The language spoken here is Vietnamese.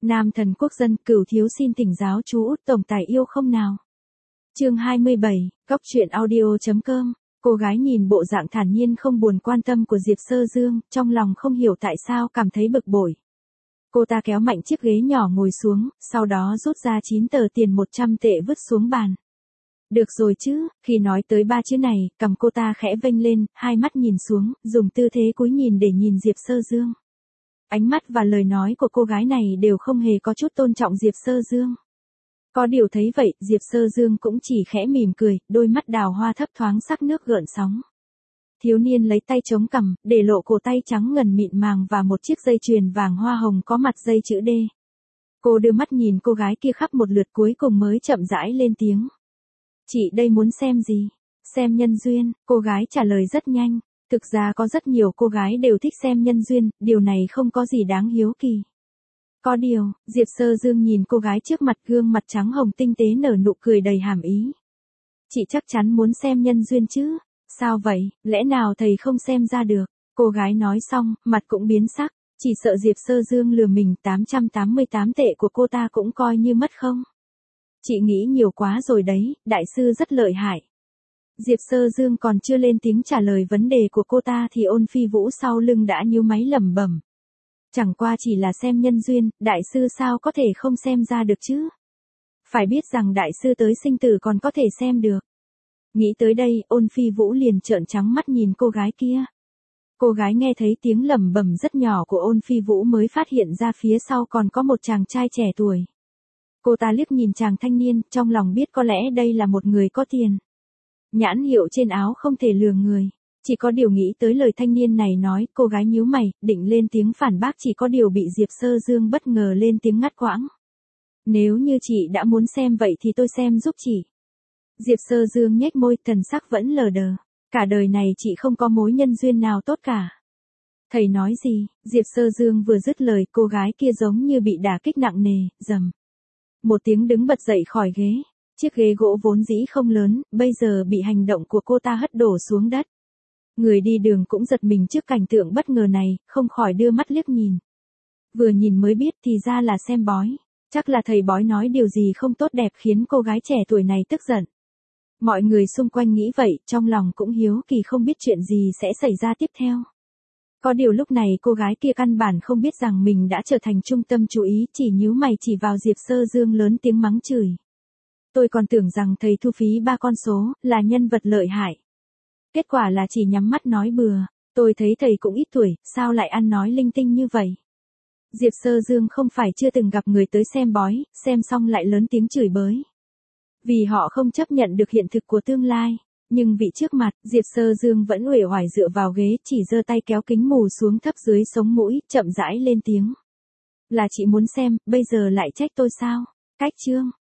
Nam thần quốc dân, Cửu thiếu xin thỉnh giáo chú Út tổng tài yêu không nào. Chương 27, Góc truyện audio.com. Cô gái nhìn bộ dạng thản nhiên không buồn quan tâm của Diệp Sơ Dương, trong lòng không hiểu tại sao cảm thấy bực bội. Cô ta kéo mạnh chiếc ghế nhỏ ngồi xuống, sau đó rút ra 9 tờ tiền 100 tệ vứt xuống bàn. Được rồi chứ, khi nói tới ba chữ này, cằm cô ta khẽ vênh lên, hai mắt nhìn xuống, dùng tư thế cúi nhìn để nhìn Diệp Sơ Dương. Ánh mắt và lời nói của cô gái này đều không hề có chút tôn trọng Diệp Sơ Dương. Có điều thấy vậy, Diệp Sơ Dương cũng chỉ khẽ mỉm cười, đôi mắt đào hoa thấp thoáng sắc nước gợn sóng. Thiếu niên lấy tay chống cằm, để lộ cổ tay trắng ngần mịn màng và một chiếc dây chuyền vàng hoa hồng có mặt dây chữ D. Cô đưa mắt nhìn cô gái kia khắp một lượt cuối cùng mới chậm rãi lên tiếng. Chị đây muốn xem gì? Xem nhân duyên, cô gái trả lời rất nhanh. Thực ra có rất nhiều cô gái đều thích xem nhân duyên, điều này không có gì đáng hiếu kỳ. Có điều, Diệp Sơ Dương nhìn cô gái trước mặt, gương mặt trắng hồng tinh tế nở nụ cười đầy hàm ý. Chị chắc chắn muốn xem nhân duyên chứ? Sao vậy, lẽ nào thầy không xem ra được? Cô gái nói xong, mặt cũng biến sắc, chỉ sợ Diệp Sơ Dương lừa mình 888 tệ của cô ta cũng coi như mất không? Chị nghĩ nhiều quá rồi đấy, đại sư rất lợi hại. Diệp Sơ Dương còn chưa lên tiếng trả lời vấn đề của cô ta thì Ôn Phi Vũ sau lưng đã nhíu máy lẩm bẩm. Chẳng qua chỉ là xem nhân duyên, đại sư sao có thể không xem ra được chứ? Phải biết rằng đại sư tới sinh tử còn có thể xem được. Nghĩ tới đây, Ôn Phi Vũ liền trợn trắng mắt nhìn cô gái kia. Cô gái nghe thấy tiếng lẩm bẩm rất nhỏ của Ôn Phi Vũ mới phát hiện ra phía sau còn có một chàng trai trẻ tuổi. Cô ta liếc nhìn chàng thanh niên, trong lòng biết có lẽ đây là một người có tiền. Nhãn hiệu trên áo không thể lừa người. Chỉ có điều nghĩ tới lời thanh niên này nói, cô gái nhíu mày, định lên tiếng phản bác, chỉ có điều bị Diệp Sơ Dương bất ngờ lên tiếng ngắt quãng. Nếu như chị đã muốn xem vậy thì tôi xem giúp chị. Diệp Sơ Dương nhếch môi, thần sắc vẫn lờ đờ. Cả đời này chị không có mối nhân duyên nào tốt cả. Thầy nói gì? Diệp Sơ Dương vừa dứt lời, cô gái kia giống như bị đả kích nặng nề, rầm. Một tiếng đứng bật dậy khỏi ghế. Chiếc ghế gỗ vốn dĩ không lớn, bây giờ bị hành động của cô ta hất đổ xuống đất. Người đi đường cũng giật mình trước cảnh tượng bất ngờ này, không khỏi đưa mắt liếc nhìn. Vừa nhìn mới biết thì ra là xem bói. Chắc là thầy bói nói điều gì không tốt đẹp khiến cô gái trẻ tuổi này tức giận. Mọi người xung quanh nghĩ vậy, trong lòng cũng hiếu kỳ không biết chuyện gì sẽ xảy ra tiếp theo. Có điều lúc này cô gái kia căn bản không biết rằng mình đã trở thành trung tâm chú ý, chỉ nhíu mày chỉ vào Diệp Sơ Dương lớn tiếng mắng chửi. Tôi còn tưởng rằng thầy thu phí 3 con số, là nhân vật lợi hại. Kết quả là chỉ nhắm mắt nói bừa, tôi thấy thầy cũng ít tuổi, sao lại ăn nói linh tinh như vậy? Diệp Sơ Dương không phải chưa từng gặp người tới xem bói, xem xong lại lớn tiếng chửi bới. Vì họ không chấp nhận được hiện thực của tương lai, nhưng vị trước mặt, Diệp Sơ Dương vẫn uể oải dựa vào ghế, chỉ giơ tay kéo kính mù xuống thấp dưới sống mũi, chậm rãi lên tiếng. Là chị muốn xem, bây giờ lại trách tôi sao? Cách chương.